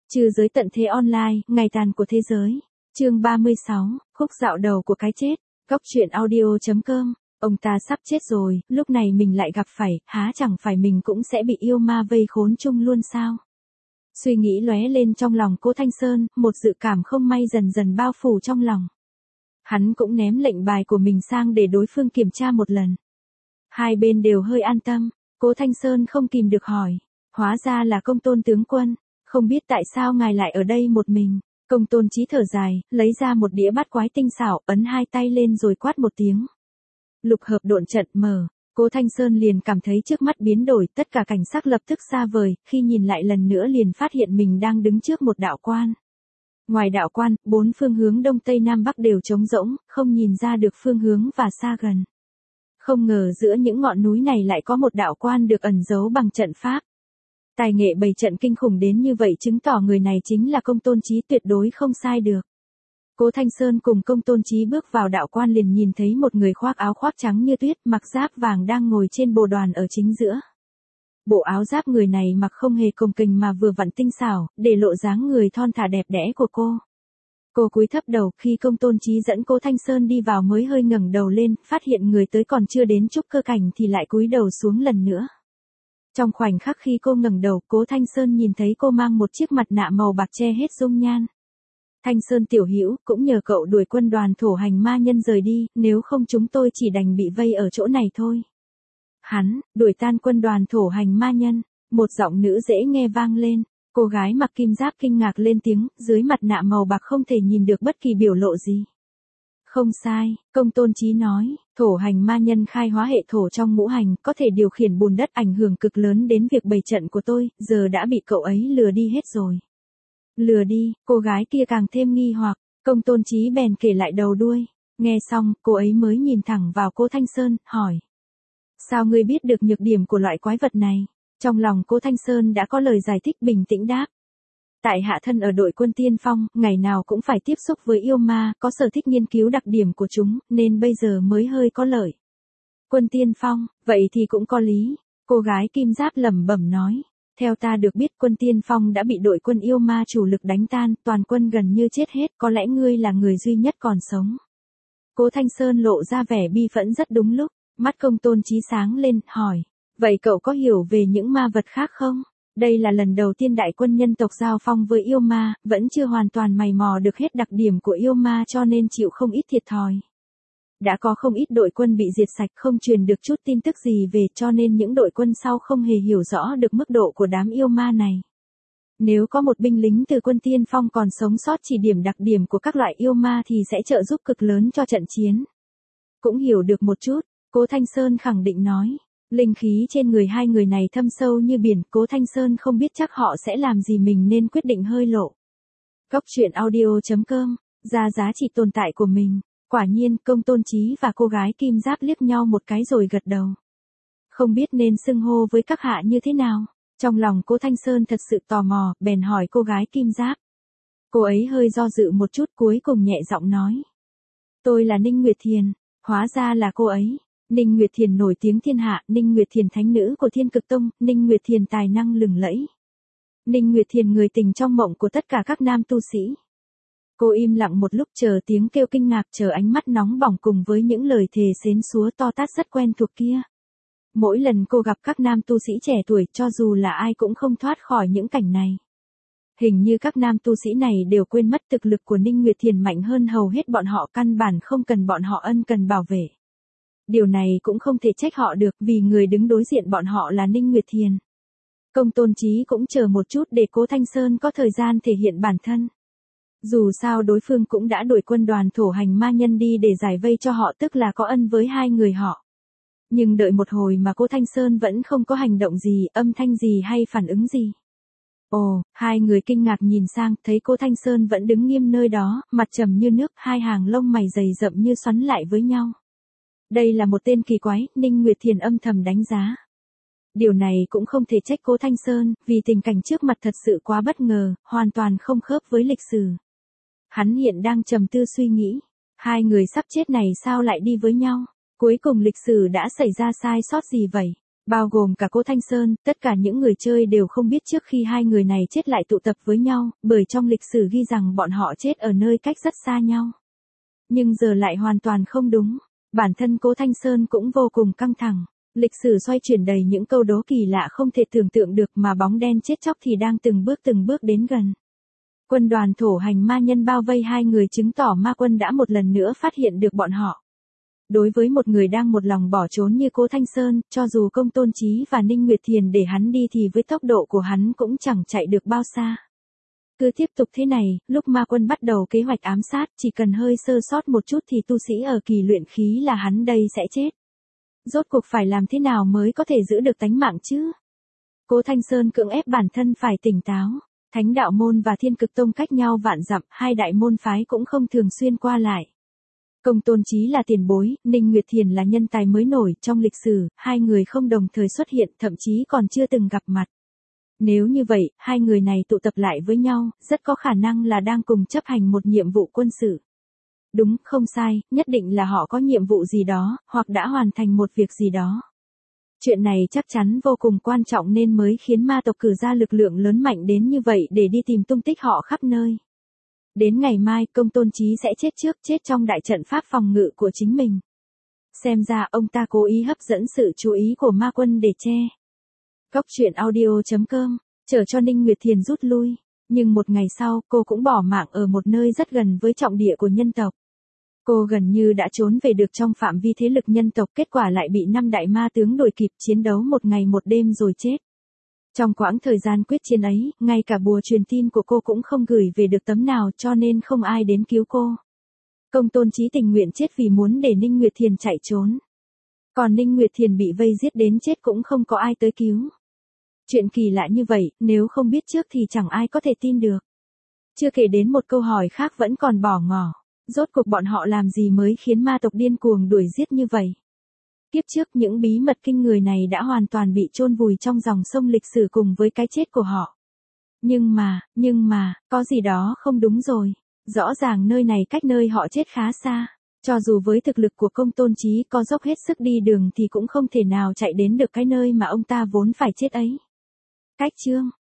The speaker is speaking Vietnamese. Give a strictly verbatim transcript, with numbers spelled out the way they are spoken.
Trừ giới tận thế online, ngày tàn của thế giới. Chương ba mươi sáu, khúc dạo đầu của cái chết. Góc truyện audio chấm com. Ông ta sắp chết rồi, lúc này mình lại gặp phải, há chẳng phải mình cũng sẽ bị yêu ma vây khốn chung luôn sao? Suy nghĩ lóe lên trong lòng Cố Thanh Sơn, một dự cảm không may dần dần bao phủ trong lòng. Hắn cũng ném lệnh bài của mình sang để đối phương kiểm tra một lần. Hai bên đều hơi an tâm, Cố Thanh Sơn không kìm được hỏi. Hóa ra là Công Tôn tướng quân, không biết tại sao ngài lại ở đây một mình. Công Tôn Chí thở dài, lấy ra một đĩa bát quái tinh xảo, ấn hai tay lên rồi quát một tiếng. Lục hợp độn trận mở, Cố Thanh Sơn liền cảm thấy trước mắt biến đổi, tất cả cảnh sắc lập tức xa vời, khi nhìn lại lần nữa liền phát hiện mình đang đứng trước một đạo quan. Ngoài đạo quan, bốn phương hướng đông tây nam bắc đều trống rỗng, không nhìn ra được phương hướng và xa gần. Không ngờ giữa những ngọn núi này lại có một đạo quan được ẩn giấu bằng trận pháp. Tài nghệ bày trận kinh khủng đến như vậy chứng tỏ người này chính là Công Tôn Chí, tuyệt đối không sai được. Cố Thanh Sơn cùng Công Tôn Chí bước vào đạo quan liền nhìn thấy một người khoác áo khoác trắng như tuyết, mặc giáp vàng đang ngồi trên bồ đoàn ở chính giữa. Bộ áo giáp người này mặc không hề cồng kềnh mà vừa vặn tinh xảo, để lộ dáng người thon thả đẹp đẽ của cô. Cô cúi thấp đầu, khi Công Tôn Chí dẫn Cố Thanh Sơn đi vào mới hơi ngẩng đầu lên, phát hiện người tới còn chưa đến trúc cơ cảnh thì lại cúi đầu xuống lần nữa. Trong khoảnh khắc khi cô ngẩng đầu, Cố Thanh Sơn nhìn thấy cô mang một chiếc mặt nạ màu bạc che hết dung nhan. Thanh Sơn tiểu hữu, cũng nhờ cậu đuổi quân đoàn thổ hành ma nhân rời đi, nếu không chúng tôi chỉ đành bị vây ở chỗ này thôi. Hắn, đuổi tan quân đoàn thổ hành ma nhân, một giọng nữ dễ nghe vang lên, cô gái mặc kim giáp kinh ngạc lên tiếng, dưới mặt nạ màu bạc không thể nhìn được bất kỳ biểu lộ gì. Không sai, Công Tôn Chí nói, thổ hành ma nhân khai hóa hệ thổ trong ngũ hành, có thể điều khiển bùn đất ảnh hưởng cực lớn đến việc bày trận của tôi, giờ đã bị cậu ấy lừa đi hết rồi. Lừa đi, cô gái kia càng thêm nghi hoặc, Công Tôn Chí bèn kể lại đầu đuôi, nghe xong, cô ấy mới nhìn thẳng vào Cố Thanh Sơn, hỏi. Sao ngươi biết được nhược điểm của loại quái vật này? Trong lòng Cố Thanh Sơn đã có lời giải thích, bình tĩnh đáp. Tại hạ thân ở đội quân tiên phong, ngày nào cũng phải tiếp xúc với yêu ma, có sở thích nghiên cứu đặc điểm của chúng, nên bây giờ mới hơi có lợi. Quân tiên phong, vậy thì cũng có lý, cô gái kim giáp lẩm bẩm nói. Theo ta được biết quân tiên phong đã bị đội quân yêu ma chủ lực đánh tan, toàn quân gần như chết hết, có lẽ ngươi là người duy nhất còn sống. Cố Thanh Sơn lộ ra vẻ bi phẫn rất đúng lúc, mắt Công Tôn Chí sáng lên, hỏi. Vậy cậu có hiểu về những ma vật khác không? Đây là lần đầu tiên đại quân nhân tộc giao phong với yêu ma, vẫn chưa hoàn toàn mày mò được hết đặc điểm của yêu ma cho nên chịu không ít thiệt thòi. Đã có không ít đội quân bị diệt sạch, không truyền được chút tin tức gì về, cho nên những đội quân sau không hề hiểu rõ được mức độ của đám yêu ma này. Nếu có một binh lính từ quân tiên phong còn sống sót chỉ điểm đặc điểm của các loại yêu ma thì sẽ trợ giúp cực lớn cho trận chiến. Cũng hiểu được một chút, Cố Thanh Sơn khẳng định nói. Linh khí trên người hai người này thâm sâu như biển, Cố Thanh Sơn không biết chắc họ sẽ làm gì mình nên quyết định hơi lộ. Góc truyện audio chấm com, ra giá trị tồn tại của mình. Quả nhiên, Công Tôn Chí và cô gái kim giáp liếc nhau một cái rồi gật đầu. Không biết nên xưng hô với các hạ như thế nào. Trong lòng Cố Thanh Sơn thật sự tò mò, bèn hỏi cô gái kim giáp. Cô ấy hơi do dự một chút, cuối cùng nhẹ giọng nói. Tôi là Ninh Nguyệt Thiền, hóa ra là cô ấy. Ninh Nguyệt Thiền nổi tiếng thiên hạ, Ninh Nguyệt Thiền thánh nữ của Thiên Cực Tông, Ninh Nguyệt Thiền tài năng lừng lẫy. Ninh Nguyệt Thiền người tình trong mộng của tất cả các nam tu sĩ. Cô im lặng một lúc, chờ tiếng kêu kinh ngạc, chờ ánh mắt nóng bỏng cùng với những lời thề xến xúa to tát rất quen thuộc kia. Mỗi lần cô gặp các nam tu sĩ trẻ tuổi, cho dù là ai cũng không thoát khỏi những cảnh này. Hình như các nam tu sĩ này đều quên mất thực lực của Ninh Nguyệt Thiền mạnh hơn hầu hết bọn họ, căn bản không cần bọn họ ân cần bảo vệ. Điều này cũng không thể trách họ được, vì người đứng đối diện bọn họ là Ninh Nguyệt Thiền. Công Tôn Chí cũng chờ một chút để Cố Thanh Sơn có thời gian thể hiện bản thân. Dù sao đối phương cũng đã đuổi quân đoàn thổ hành ma nhân đi để giải vây cho họ, tức là có ân với hai người họ. Nhưng đợi một hồi mà Cố Thanh Sơn vẫn không có hành động gì, âm thanh gì hay phản ứng gì. Ồ, hai người kinh ngạc nhìn sang, thấy Cố Thanh Sơn vẫn đứng nghiêm nơi đó, mặt trầm như nước, hai hàng lông mày dày rậm như xoắn lại với nhau. Đây là một tên kỳ quái, Ninh Nguyệt Thiền âm thầm đánh giá. Điều này cũng không thể trách Cố Thanh Sơn, vì tình cảnh trước mặt thật sự quá bất ngờ, hoàn toàn không khớp với lịch sử. Hắn hiện đang trầm tư suy nghĩ, hai người sắp chết này sao lại đi với nhau, cuối cùng lịch sử đã xảy ra sai sót gì vậy? Bao gồm cả Cố Thanh Sơn, tất cả những người chơi đều không biết trước khi hai người này chết lại tụ tập với nhau, bởi trong lịch sử ghi rằng bọn họ chết ở nơi cách rất xa nhau. Nhưng giờ lại hoàn toàn không đúng. Bản thân Cố Thanh Sơn cũng vô cùng căng thẳng. Lịch sử xoay chuyển đầy những câu đố kỳ lạ không thể tưởng tượng được mà bóng đen chết chóc thì đang từng bước từng bước đến gần. Quân đoàn thổ hành ma nhân bao vây hai người chứng tỏ ma quân đã một lần nữa phát hiện được bọn họ. Đối với một người đang một lòng bỏ trốn như Cố Thanh Sơn, cho dù Công Tôn Chí và Ninh Nguyệt Thiền để hắn đi thì với tốc độ của hắn cũng chẳng chạy được bao xa. Cứ tiếp tục thế này, lúc ma quân bắt đầu kế hoạch ám sát, chỉ cần hơi sơ sót một chút thì tu sĩ ở kỳ luyện khí là hắn đây sẽ chết. Rốt cuộc phải làm thế nào mới có thể giữ được tánh mạng chứ? Cố Thanh Sơn cưỡng ép bản thân phải tỉnh táo. Thánh đạo môn và Thiên Cực Tông cách nhau vạn dặm, hai đại môn phái cũng không thường xuyên qua lại. Công Tôn Chí là tiền bối, Ninh Nguyệt Thiền là nhân tài mới nổi, trong lịch sử, hai người không đồng thời xuất hiện, thậm chí còn chưa từng gặp mặt. Nếu như vậy, hai người này tụ tập lại với nhau, rất có khả năng là đang cùng chấp hành một nhiệm vụ quân sự. Đúng, không sai, nhất định là họ có nhiệm vụ gì đó, hoặc đã hoàn thành một việc gì đó. Chuyện này chắc chắn vô cùng quan trọng nên mới khiến ma tộc cử ra lực lượng lớn mạnh đến như vậy để đi tìm tung tích họ khắp nơi. Đến ngày mai, Công Tôn Chí sẽ chết trước, chết trong đại trận pháp phòng ngự của chính mình. Xem ra ông ta cố ý hấp dẫn sự chú ý của ma quân để che. Góc truyện audio chấm com, chờ cho Ninh Nguyệt Thiền rút lui. Nhưng một ngày sau, cô cũng bỏ mạng ở một nơi rất gần với trọng địa của nhân tộc. Cô gần như đã trốn về được trong phạm vi thế lực nhân tộc, kết quả lại bị năm đại ma tướng đuổi kịp chiến đấu một ngày một đêm rồi chết. Trong quãng thời gian quyết chiến ấy, ngay cả bùa truyền tin của cô cũng không gửi về được tấm nào cho nên không ai đến cứu cô. Công Tôn Chí tình nguyện chết vì muốn để Ninh Nguyệt Thiền chạy trốn. Còn Ninh Nguyệt Thiền bị vây giết đến chết cũng không có ai tới cứu. Chuyện kỳ lạ như vậy, nếu không biết trước thì chẳng ai có thể tin được. Chưa kể đến một câu hỏi khác vẫn còn bỏ ngỏ. Rốt cuộc bọn họ làm gì mới khiến ma tộc điên cuồng đuổi giết như vậy? Kiếp trước những bí mật kinh người này đã hoàn toàn bị chôn vùi trong dòng sông lịch sử cùng với cái chết của họ. Nhưng mà, nhưng mà, có gì đó không đúng rồi. Rõ ràng nơi này cách nơi họ chết khá xa. Cho dù với thực lực của Công Tôn Chí có dốc hết sức đi đường thì cũng không thể nào chạy đến được cái nơi mà ông ta vốn phải chết ấy. Cách chương